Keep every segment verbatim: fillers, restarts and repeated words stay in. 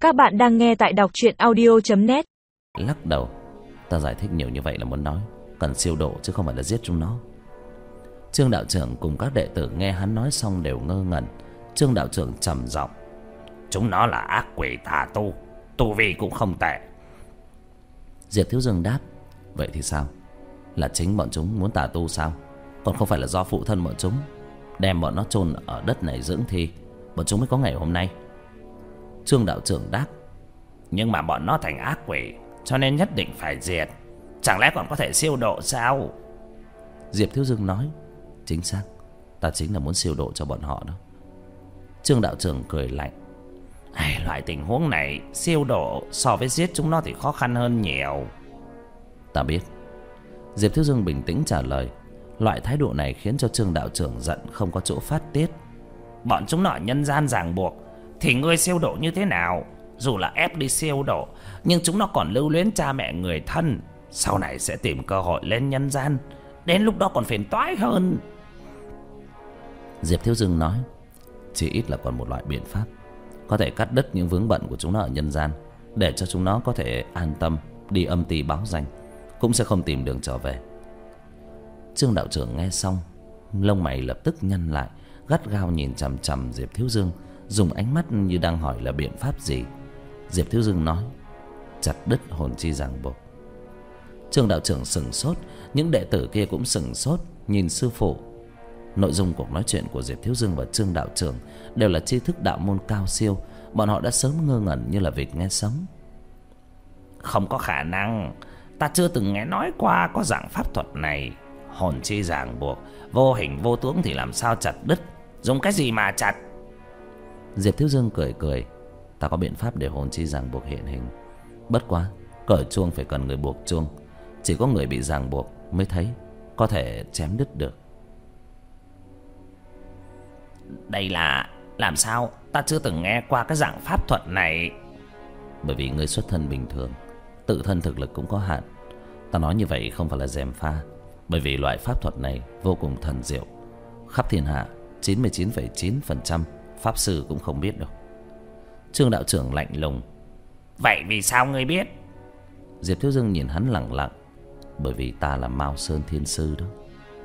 Các bạn đang nghe tại đọc truyện audio chấm net. Lắc đầu. Ta giải thích nhiều như vậy là muốn nói cần siêu độ chứ không phải là giết chúng nó. Trương đạo trưởng cùng các đệ tử nghe hắn nói xong đều ngơ ngẩn. Trương đạo trưởng trầm giọng: chúng nó là ác quỷ tà tu, tu vi cũng không tệ. Diệp Thiếu Dương đáp: vậy thì sao? Là chính bọn chúng muốn tà tu sao? Còn không phải là do phụ thân bọn chúng đem bọn nó chôn ở đất này dưỡng thi, bọn chúng mới có ngày hôm nay. Trương đạo trưởng đáp: nhưng mà bọn nó thành ác quỷ cho nên nhất định phải diệt, chẳng lẽ còn có thể siêu độ sao? Diệp Thiếu Dương nói: chính xác, ta chính là muốn siêu độ cho bọn họ đó. Trương đạo trưởng cười lạnh: Ai, loại tình huống này siêu độ so với giết chúng nó thì khó khăn hơn nhiều. Ta biết. Diệp Thiếu Dương bình tĩnh trả lời. Loại thái độ này khiến cho Trương đạo trưởng giận không có chỗ phát tiết. Bọn chúng nó nhân gian ràng buộc thì ngươi siêu độ như thế nào? Dù là ép đi siêu độ, nhưng chúng nó còn lưu luyến cha mẹ người thân, sau này sẽ tìm cơ hội lên nhân gian, đến lúc đó còn phiền toái hơn. Diệp Thiếu Dương nói: chỉ ít là còn một loại biện pháp có thể cắt đứt những vướng bận của chúng nó ở nhân gian, để cho chúng nó có thể an tâm đi âm ty báo danh, cũng sẽ không tìm đường trở về. Trương đạo trưởng nghe xong, lông mày lập tức nhăn lại, gắt gao nhìn chằm chằm Diệp Thiếu Dương, dùng ánh mắt như đang hỏi là biện pháp gì. Diệp Thiếu Dương nói: chặt đứt hồn chi ràng buộc. Trương đạo trưởng sững sốt, những đệ tử kia cũng sững sốt nhìn sư phụ. Nội dung cuộc nói chuyện của Diệp Thiếu Dương và Trương đạo trưởng đều là tri thức đạo môn cao siêu, bọn họ đã sớm ngơ ngẩn như là vịt nghe sấm. Không có khả năng, ta chưa từng nghe nói qua có dạng pháp thuật này. Hồn chi ràng buộc, vô hình vô tướng thì làm sao chặt đứt? Dùng cái gì mà chặt? Diệp Thiếu Dương cười cười: ta có biện pháp để hồn chi ràng buộc hiện hình. Bất quá cởi chuông phải cần người buộc chuông, chỉ có người bị ràng buộc mới thấy có thể chém đứt được. Đây là làm sao? Ta chưa từng nghe qua cái dạng pháp thuật này. Bởi vì người xuất thân bình thường, tự thân thực lực cũng có hạn. Ta nói như vậy không phải là gièm pha, bởi vì loại pháp thuật này vô cùng thần diệu, khắp thiên hạ chín mươi chín phẩy chín phần trăm pháp sư cũng không biết đâu. Trương đạo trưởng lạnh lùng: vậy vì sao ngươi biết? Diệp Thiếu Dương nhìn hắn lẳng lặng: bởi vì ta là Mao Sơn Thiên Sư đó.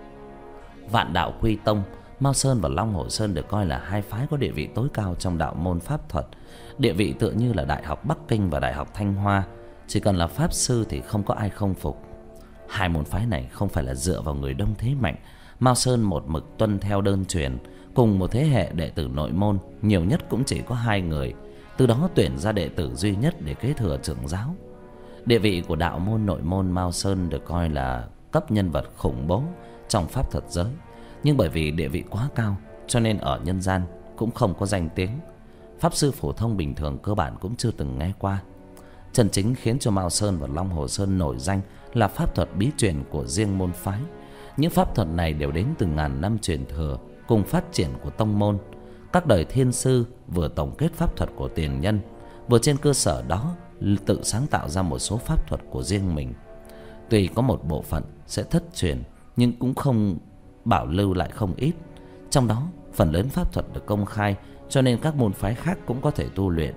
Vạn đạo quy tông, Mao Sơn và Long Hồ Sơn được coi là hai phái có địa vị tối cao trong đạo môn pháp thuật. Địa vị tựa như là Đại học Bắc Kinh và Đại học Thanh Hoa, chỉ cần là pháp sư thì không có ai không phục. Hai môn phái này không phải là dựa vào người đông thế mạnh. Mao Sơn một mực tuân theo đơn truyền, cùng một thế hệ đệ tử nội môn nhiều nhất cũng chỉ có hai người, từ đó tuyển ra đệ tử duy nhất để kế thừa trưởng giáo. Địa vị của đạo môn nội môn Mao Sơn được coi là cấp nhân vật khủng bố trong pháp thuật giới, nhưng bởi vì địa vị quá cao cho nên ở nhân gian cũng không có danh tiếng. Pháp sư phổ thông bình thường cơ bản cũng chưa từng nghe qua. Chân chính khiến cho Mao Sơn và Long Hồ Sơn nổi danh là pháp thuật bí truyền của riêng môn phái. Những pháp thuật này đều đến từ ngàn năm truyền thừa cùng phát triển của tông môn. Các đời thiên sư vừa tổng kết pháp thuật của tiền nhân, vừa trên cơ sở đó tự sáng tạo ra một số pháp thuật của riêng mình. Tuy có một bộ phận sẽ thất truyền, nhưng cũng không bảo lưu lại không ít. Trong đó phần lớn pháp thuật được công khai, cho nên các môn phái khác cũng có thể tu luyện.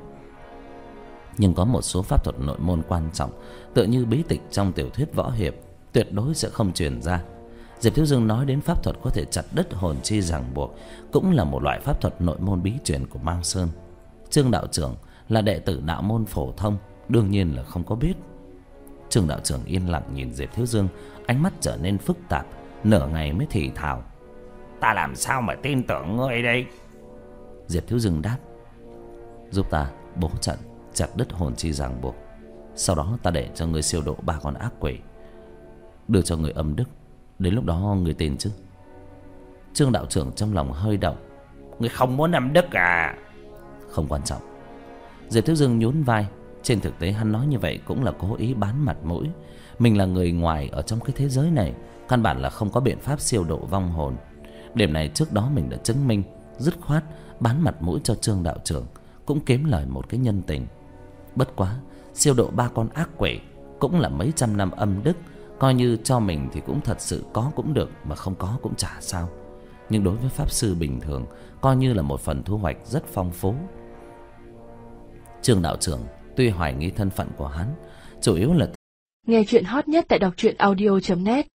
Nhưng có một số pháp thuật nội môn quan trọng, tựa như bí tịch trong tiểu thuyết võ hiệp, tuyệt đối sẽ không truyền ra. Diệp Thiếu Dương nói đến pháp thuật có thể chặt đứt hồn chi ràng buộc, cũng là một loại pháp thuật nội môn bí truyền của Mao Sơn. Trương đạo trưởng là đệ tử đạo môn phổ thông, đương nhiên là không có biết. Trương đạo trưởng yên lặng nhìn Diệp Thiếu Dương, ánh mắt trở nên phức tạp, nửa ngày mới thì thào: ta làm sao mà tin tưởng ngươi đây? Diệp Thiếu Dương đáp: giúp ta bố trận chặt đứt hồn chi ràng buộc, sau đó ta để cho ngươi siêu độ ba con ác quỷ, đưa cho người âm đức, đến lúc đó người tin chứ? Trương đạo trưởng trong lòng hơi động: ngươi không muốn âm đức à? Không quan trọng. Diệp Thiếu Dương nhún vai. Trên thực tế hắn nói như vậy cũng là cố ý bán mặt mũi. Mình là người ngoài ở trong cái thế giới này, căn bản là không có biện pháp siêu độ vong hồn. Điểm này trước đó mình đã chứng minh. Dứt khoát bán mặt mũi cho Trương đạo trưởng, cũng kiếm lời một cái nhân tình. Bất quá siêu độ ba con ác quỷ cũng là mấy trăm năm âm đức, coi như cho mình thì cũng thật sự có cũng được, mà không có cũng chả sao. Nhưng đối với pháp sư bình thường, coi như là một phần thu hoạch rất phong phú. Trương đạo trưởng tuy hoài nghi thân phận của hắn, chủ yếu là nghe chuyện hot nhất tại đọc truyện audio chấm net.